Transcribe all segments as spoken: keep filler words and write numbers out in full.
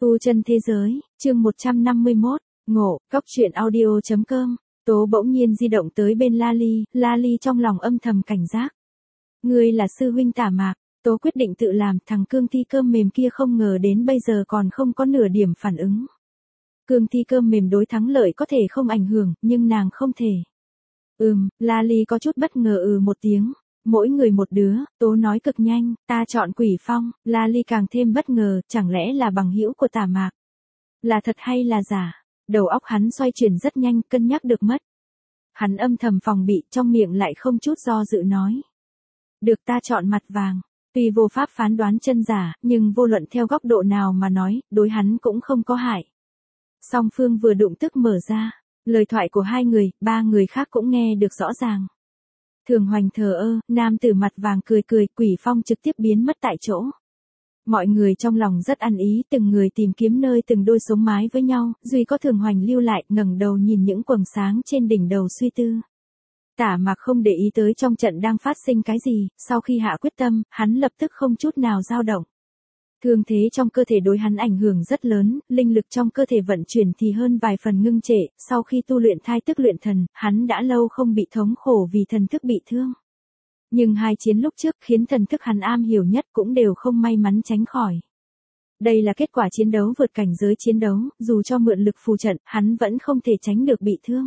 Tu chân thế giới, chương một trăm năm mươi mốt, ngộ, cóc truyện audio.com, Tố bỗng nhiên di động tới bên La Ly, La Ly trong lòng âm thầm cảnh giác. Ngươi là sư huynh Tả Mạc, Tố quyết định tự làm, thằng Cương Thi Cơm Mềm kia không ngờ đến bây giờ còn không có nửa điểm phản ứng. Cương Thi Cơm Mềm đối thắng lợi có thể không ảnh hưởng, nhưng nàng không thể. Ừm, La Ly có chút bất ngờ ừ một tiếng. Mỗi người một đứa, Tố nói cực nhanh, ta chọn Quỷ Phong. La Ly càng thêm bất ngờ, chẳng lẽ là bằng hữu của Tả Mạc? Là thật hay là giả? Đầu óc hắn xoay chuyển rất nhanh, cân nhắc được mất. Hắn âm thầm phòng bị, trong miệng lại không chút do dự nói. Được, ta chọn Mặt Vàng. Tuy vô pháp phán đoán chân giả, nhưng vô luận theo góc độ nào mà nói, đối hắn cũng không có hại. Song phương vừa đụng tức mở ra, lời thoại của hai người, ba người khác cũng nghe được rõ ràng. Thường Hoành thờ ơ, nam tử Mặt Vàng cười cười, Quỷ Phong trực tiếp biến mất tại chỗ. Mọi người trong lòng rất ăn ý, từng người tìm kiếm nơi từng đôi sống mái với nhau, duy có Thường Hoành lưu lại, ngẩng đầu nhìn những quầng sáng trên đỉnh đầu suy tư. Tả Mạc không để ý tới trong trận đang phát sinh cái gì, sau khi hạ quyết tâm, hắn lập tức không chút nào dao động. Thương thế trong cơ thể đối hắn ảnh hưởng rất lớn, linh lực trong cơ thể vận chuyển thì hơn vài phần ngưng trệ, sau khi tu luyện thai tức luyện thần, hắn đã lâu không bị thống khổ vì thần thức bị thương. Nhưng hai chiến lúc trước khiến thần thức hắn am hiểu nhất cũng đều không may mắn tránh khỏi. Đây là kết quả chiến đấu vượt cảnh giới chiến đấu, dù cho mượn lực phù trận, hắn vẫn không thể tránh được bị thương.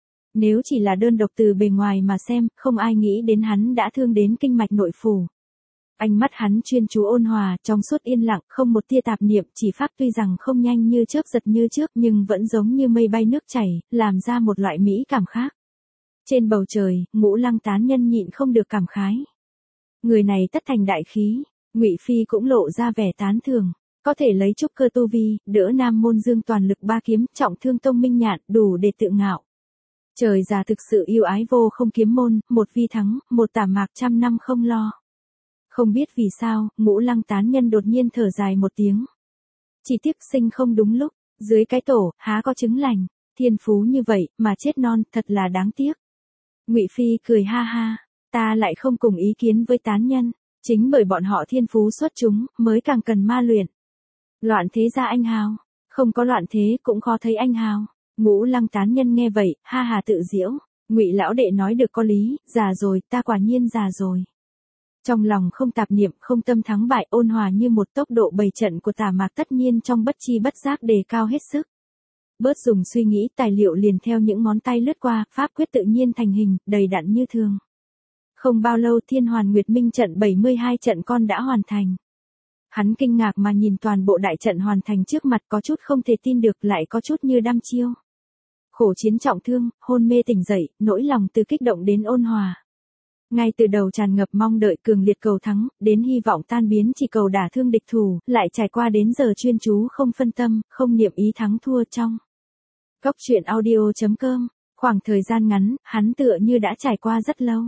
Nếu chỉ là đơn độc từ bề ngoài mà xem, không ai nghĩ đến hắn đã thương đến kinh mạch nội phủ. Ánh mắt hắn chuyên chú ôn hòa, trong suốt yên lặng, không một tia tạp niệm, chỉ pháp tuy rằng không nhanh như chớp giật như trước nhưng vẫn giống như mây bay nước chảy, làm ra một loại mỹ cảm khác. Trên bầu trời, Ngũ Lăng tán nhân nhịn không được cảm khái. Người này tất thành đại khí, Ngụy Phi cũng lộ ra vẻ tán thưởng, có thể lấy trúc cơ tu vi, đỡ Nam Môn Dương toàn lực ba kiếm, trọng thương Tông Minh Nhạn, đủ để tự ngạo. Trời già thực sự yêu ái vô không kiếm môn, một vi thắng, một Tả Mạc trăm năm không lo. Không biết vì sao, Ngũ Lăng tán nhân đột nhiên thở dài một tiếng. Chỉ tiếc sinh không đúng lúc, dưới cái tổ, há có trứng lành, thiên phú như vậy, mà chết non, thật là đáng tiếc. Ngụy Phi cười ha ha, ta lại không cùng ý kiến với tán nhân, chính bởi bọn họ thiên phú xuất chúng, mới càng cần ma luyện. Loạn thế ra anh hào, không có loạn thế cũng khó thấy anh hào. Ngũ Lăng tán nhân nghe vậy, ha hà tự giễu, Ngụy lão đệ nói được có lý, già rồi, ta quả nhiên già rồi. Trong lòng không tạp niệm, không tâm thắng bại, ôn hòa như một tốc độ bày trận của Tả Mạc tất nhiên trong bất chi bất giác đề cao hết sức. Bớt dùng suy nghĩ, tài liệu liền theo những ngón tay lướt qua, pháp quyết tự nhiên thành hình, đầy đặn như thường. Không bao lâu Thiên Hoàn Nguyệt Minh trận bảy mươi hai trận con đã hoàn thành. Hắn kinh ngạc mà nhìn toàn bộ đại trận hoàn thành trước mặt, có chút không thể tin được, lại có chút như đăm chiêu. Khổ chiến trọng thương, hôn mê tỉnh dậy, nỗi lòng từ kích động đến ôn hòa. Ngay từ đầu tràn ngập mong đợi cường liệt cầu thắng, đến hy vọng tan biến chỉ cầu đả thương địch thủ, lại trải qua đến giờ chuyên chú không phân tâm, không niệm ý thắng thua trong. Cóc truyện audio.com, khoảng thời gian ngắn, hắn tựa như đã trải qua rất lâu.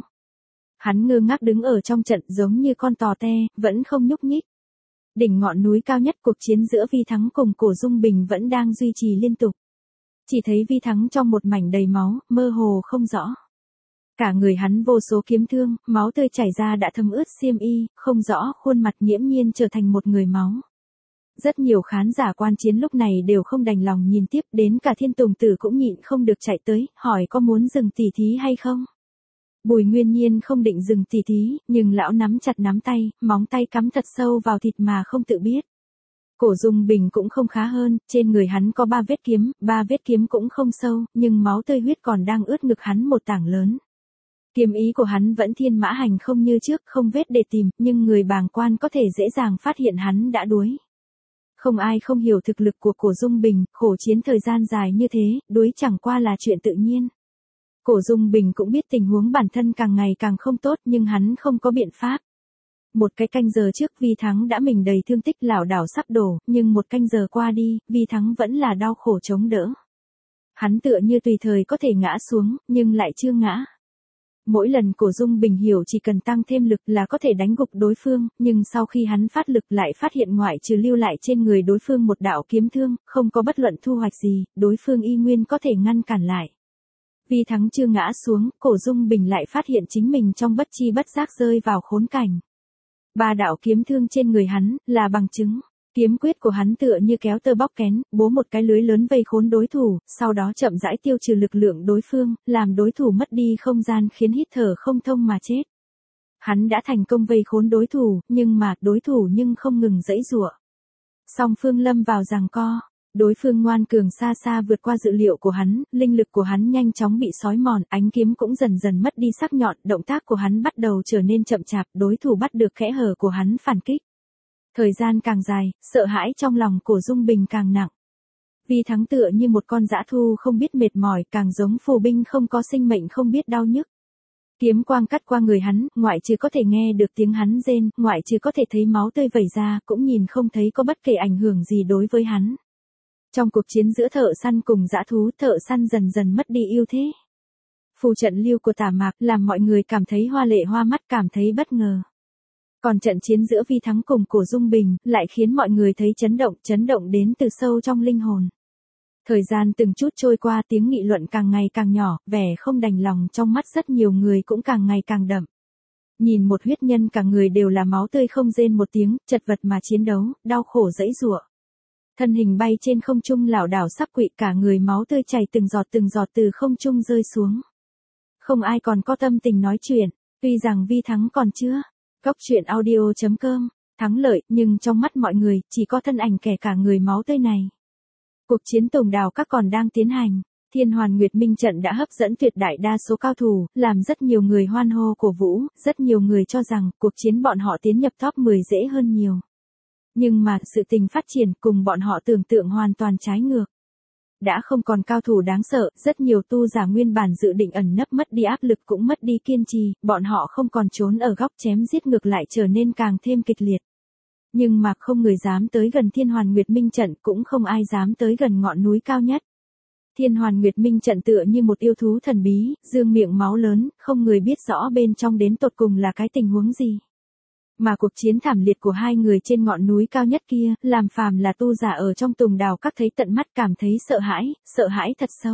Hắn ngơ ngác đứng ở trong trận giống như con tò te, vẫn không nhúc nhích. Đỉnh ngọn núi cao nhất, cuộc chiến giữa Vi Thắng cùng Cổ Dung Bình vẫn đang duy trì liên tục. Chỉ thấy Vi Thắng trong một mảnh đầy máu, mơ hồ không rõ. Cả người hắn vô số kiếm thương, máu tươi chảy ra đã thấm ướt xiêm y, không rõ khuôn mặt nghiễm nhiên trở thành một người máu. Rất nhiều khán giả quan chiến lúc này đều không đành lòng nhìn tiếp, đến cả Thiên Tùng Tử cũng nhịn không được chạy tới, hỏi có muốn dừng tỉ thí hay không. Bùi Nguyên Nhiên không định dừng tỉ thí, nhưng lão nắm chặt nắm tay, móng tay cắm thật sâu vào thịt mà không tự biết. Cổ Dung Bình cũng không khá hơn, trên người hắn có ba vết kiếm, ba vết kiếm cũng không sâu, nhưng máu tươi huyết còn đang ướt ngực hắn một tảng lớn. Kiếm ý của hắn vẫn thiên mã hành không như trước, không vết để tìm, nhưng người bàng quan có thể dễ dàng phát hiện hắn đã đuối. Không ai không hiểu thực lực của Cổ Dung Bình, khổ chiến thời gian dài như thế, đuối chẳng qua là chuyện tự nhiên. Cổ Dung Bình cũng biết tình huống bản thân càng ngày càng không tốt nhưng hắn không có biện pháp. Một cái canh giờ trước Vi Thắng đã mình đầy thương tích lảo đảo sắp đổ, nhưng một canh giờ qua đi, Vi Thắng vẫn là đau khổ chống đỡ. Hắn tựa như tùy thời có thể ngã xuống, nhưng lại chưa ngã. Mỗi lần Cổ Dung Bình hiểu chỉ cần tăng thêm lực là có thể đánh gục đối phương, nhưng sau khi hắn phát lực lại phát hiện ngoại trừ lưu lại trên người đối phương một đạo kiếm thương, không có bất luận thu hoạch gì, đối phương y nguyên có thể ngăn cản lại. Vi Thắng chưa ngã xuống, Cổ Dung Bình lại phát hiện chính mình trong bất chi bất giác rơi vào khốn cảnh. Ba đạo kiếm thương trên người hắn, là bằng chứng. Kiếm quyết của hắn tựa như kéo tơ bóc kén, bố một cái lưới lớn vây khốn đối thủ, sau đó chậm rãi tiêu trừ lực lượng đối phương, làm đối thủ mất đi không gian khiến hít thở không thông mà chết. Hắn đã thành công vây khốn đối thủ, nhưng mà, đối thủ nhưng không ngừng giãy giụa. Song phương lâm vào giằng co. Đối phương ngoan cường xa xa vượt qua dự liệu của hắn, linh lực của hắn nhanh chóng bị xói mòn, ánh kiếm cũng dần dần mất đi sắc nhọn, động tác của hắn bắt đầu trở nên chậm chạp, đối thủ bắt được kẽ hở của hắn phản kích. Thời gian càng dài, sợ hãi trong lòng Cổ Dung Bình càng nặng. Vi Thắng tựa như một con dã thu không biết mệt mỏi, càng giống phù binh không có sinh mệnh không biết đau nhức. Kiếm quang cắt qua người hắn, ngoại trừ có thể nghe được tiếng hắn rên, ngoại trừ có thể thấy máu tươi vẩy ra, cũng nhìn không thấy có bất kỳ ảnh hưởng gì đối với hắn. Trong cuộc chiến giữa thợ săn cùng dã thú, thợ săn dần dần mất đi ưu thế. Phù trận lưu của Tả Mạc làm mọi người cảm thấy hoa lệ hoa mắt, cảm thấy bất ngờ. Còn trận chiến giữa Vi Thắng cùng Cổ Dung Bình lại khiến mọi người thấy chấn động, chấn động đến từ sâu trong linh hồn. Thời gian từng chút trôi qua, tiếng nghị luận càng ngày càng nhỏ, vẻ không đành lòng trong mắt rất nhiều người cũng càng ngày càng đậm. Nhìn một huyết nhân cả người đều là máu tươi không rên một tiếng, chật vật mà chiến đấu, đau khổ giãy giụa. Thân hình bay trên không trung lảo đảo sắp quỵ, cả người máu tươi chảy từng giọt từng giọt từ không trung rơi xuống. Không ai còn có tâm tình nói chuyện, tuy rằng Vi Thắng còn chưa. Góc truyện audio chấm com, thắng lợi, nhưng trong mắt mọi người, chỉ có thân ảnh kẻ cả người máu tươi này. Cuộc chiến Tùng Đào Các còn đang tiến hành. Thiên Hoàn Nguyệt Minh trận đã hấp dẫn tuyệt đại đa số cao thủ, làm rất nhiều người hoan hô cổ vũ, rất nhiều người cho rằng cuộc chiến bọn họ tiến nhập top mười dễ hơn nhiều. Nhưng mà, sự tình phát triển cùng bọn họ tưởng tượng hoàn toàn trái ngược. Đã không còn cao thủ đáng sợ, rất nhiều tu giả nguyên bản dự định ẩn nấp mất đi áp lực cũng mất đi kiên trì, bọn họ không còn trốn ở góc chém giết ngược lại trở nên càng thêm kịch liệt. Nhưng mà không người dám tới gần Thiên Hoàn Nguyệt Minh trận, cũng không ai dám tới gần ngọn núi cao nhất. Thiên Hoàn Nguyệt Minh trận tựa như một yêu thú thần bí, dương miệng máu lớn, không người biết rõ bên trong đến tột cùng là cái tình huống gì. Mà cuộc chiến thảm liệt của hai người trên ngọn núi cao nhất kia, làm phàm là tu giả ở trong Tùng Đào Các thấy tận mắt cảm thấy sợ hãi, sợ hãi thật sâu.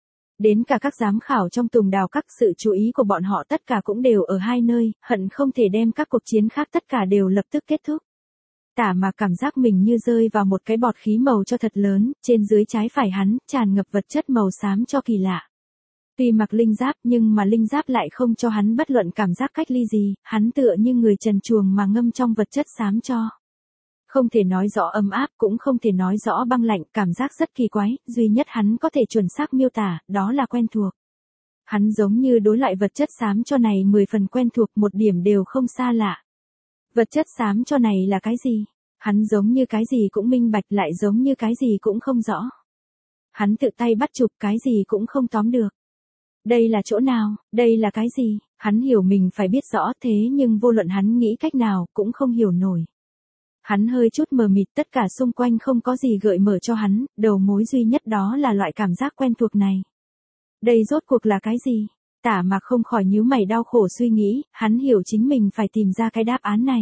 Đến cả các giám khảo trong Tùng Đào Các, sự chú ý của bọn họ tất cả cũng đều ở hai nơi, hận không thể đem các cuộc chiến khác tất cả đều lập tức kết thúc. Tả Mạc cảm giác mình như rơi vào một cái bọt khí màu cho thật lớn, trên dưới trái phải hắn, tràn ngập vật chất màu xám cho kỳ lạ. Tuy mặc linh giáp nhưng mà linh giáp lại không cho hắn bất luận cảm giác cách ly gì, hắn tựa như người trần truồng mà ngâm trong vật chất xám cho. Không thể nói rõ ấm áp, cũng không thể nói rõ băng lạnh, cảm giác rất kỳ quái, duy nhất hắn có thể chuẩn xác miêu tả, đó là quen thuộc. Hắn giống như đối lại vật chất xám cho này mười phần quen thuộc, một điểm đều không xa lạ. Vật chất xám cho này là cái gì? Hắn giống như cái gì cũng minh bạch, lại giống như cái gì cũng không rõ. Hắn tự tay bắt chụp cái gì cũng không tóm được. Đây là chỗ nào, đây là cái gì, hắn hiểu mình phải biết rõ, thế nhưng vô luận hắn nghĩ cách nào, cũng không hiểu nổi. Hắn hơi chút mờ mịt, tất cả xung quanh không có gì gợi mở cho hắn, đầu mối duy nhất đó là loại cảm giác quen thuộc này. Đây rốt cuộc là cái gì? Tả Mạc không khỏi nhíu mày đau khổ suy nghĩ, hắn hiểu chính mình phải tìm ra cái đáp án này.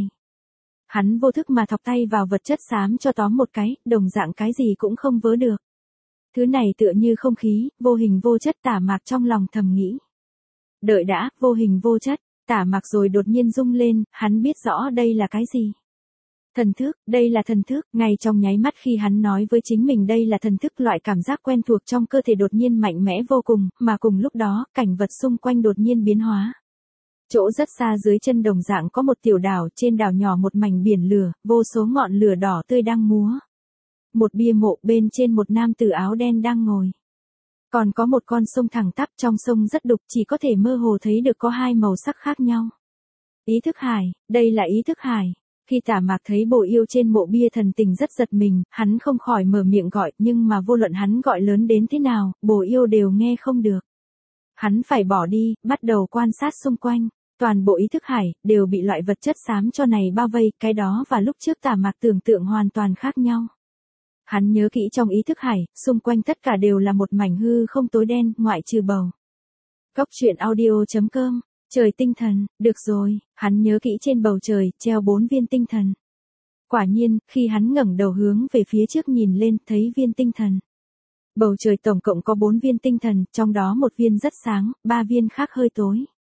Hắn vô thức mà thọc tay vào vật chất xám cho tóm một cái, đồng dạng cái gì cũng không vớ được. Thứ này tựa như không khí, vô hình vô chất, Tả Mạc trong lòng thầm nghĩ. Đợi đã, vô hình vô chất, Tả Mạc rồi đột nhiên rung lên, hắn biết rõ đây là cái gì. Thần thức, đây là thần thức, ngay trong nháy mắt khi hắn nói với chính mình đây là thần thức, loại cảm giác quen thuộc trong cơ thể đột nhiên mạnh mẽ vô cùng, mà cùng lúc đó, cảnh vật xung quanh đột nhiên biến hóa. Chỗ rất xa dưới chân đồng dạng có một tiểu đảo, trên đảo nhỏ một mảnh biển lửa, vô số ngọn lửa đỏ tươi đang múa. Một bia mộ, bên trên một nam tử áo đen đang ngồi. Còn có một con sông thẳng tắp, trong sông rất đục, chỉ có thể mơ hồ thấy được có hai màu sắc khác nhau. Ý thức hải, đây là ý thức hải. Khi Tả Mạc thấy bộ yêu trên mộ bia, thần tình rất giật mình, hắn không khỏi mở miệng gọi, nhưng mà vô luận hắn gọi lớn đến thế nào, bộ yêu đều nghe không được. Hắn phải bỏ đi, bắt đầu quan sát xung quanh. Toàn bộ ý thức hải, đều bị loại vật chất xám cho này bao vây, cái đó và lúc trước Tả Mạc tưởng tượng hoàn toàn khác nhau. Hắn nhớ kỹ trong ý thức hải, xung quanh tất cả đều là một mảnh hư không tối đen, ngoại trừ bầu. Góc truyện audio chấm com, trời tinh thần, được rồi, hắn nhớ kỹ trên bầu trời, treo bốn viên tinh thần. Quả nhiên, khi hắn ngẩng đầu hướng về phía trước nhìn lên, thấy viên tinh thần. Bầu trời tổng cộng có bốn viên tinh thần, trong đó một viên rất sáng, ba viên khác hơi tối.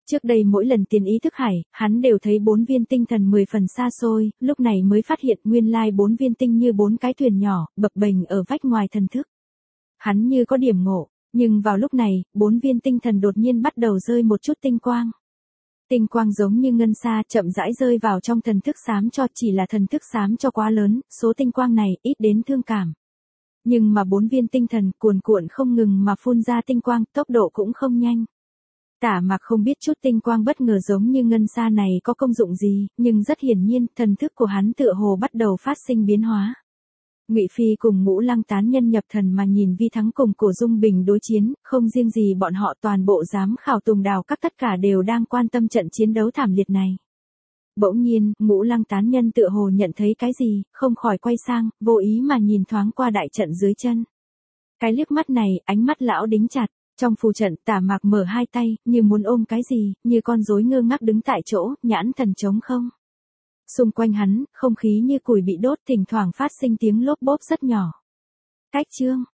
Trước đây mỗi lần tiến ý thức hải, hắn đều thấy bốn viên tinh thần mười phần xa xôi, lúc này mới phát hiện nguyên lai bốn viên tinh như bốn cái thuyền nhỏ, bập bềnh ở vách ngoài thần thức. Hắn như có điểm ngộ, nhưng vào lúc này, bốn viên tinh thần đột nhiên bắt đầu rơi một chút tinh quang. Tinh quang giống như ngân sa chậm rãi rơi vào trong thần thức xám cho, chỉ là thần thức xám cho quá lớn, số tinh quang này ít đến thương cảm. Nhưng mà bốn viên tinh thần cuồn cuộn không ngừng mà phun ra tinh quang, tốc độ cũng không nhanh. Tả Mạc không biết chút tinh quang bất ngờ giống như ngân sa này có công dụng gì, nhưng rất hiển nhiên, thần thức của hắn tựa hồ bắt đầu phát sinh biến hóa. Ngụy Phi cùng Ngũ Lăng tán nhân nhập thần mà nhìn Vi Thắng cùng Cổ Dung Bình đối chiến, không riêng gì bọn họ, toàn bộ giám khảo Tùng Đào các tất cả đều đang quan tâm trận chiến đấu thảm liệt này. Bỗng nhiên, Ngũ Lăng tán nhân tựa hồ nhận thấy cái gì, không khỏi quay sang, vô ý mà nhìn thoáng qua đại trận dưới chân. Cái liếc mắt này, ánh mắt lão đính chặt, trong phù trận Tả Mạc mở hai tay, như muốn ôm cái gì, như con rối ngơ ngác đứng tại chỗ, nhãn thần trống không. Xung quanh hắn, không khí như củi bị đốt, thỉnh thoảng phát sinh tiếng lốp bốp rất nhỏ. Cách chương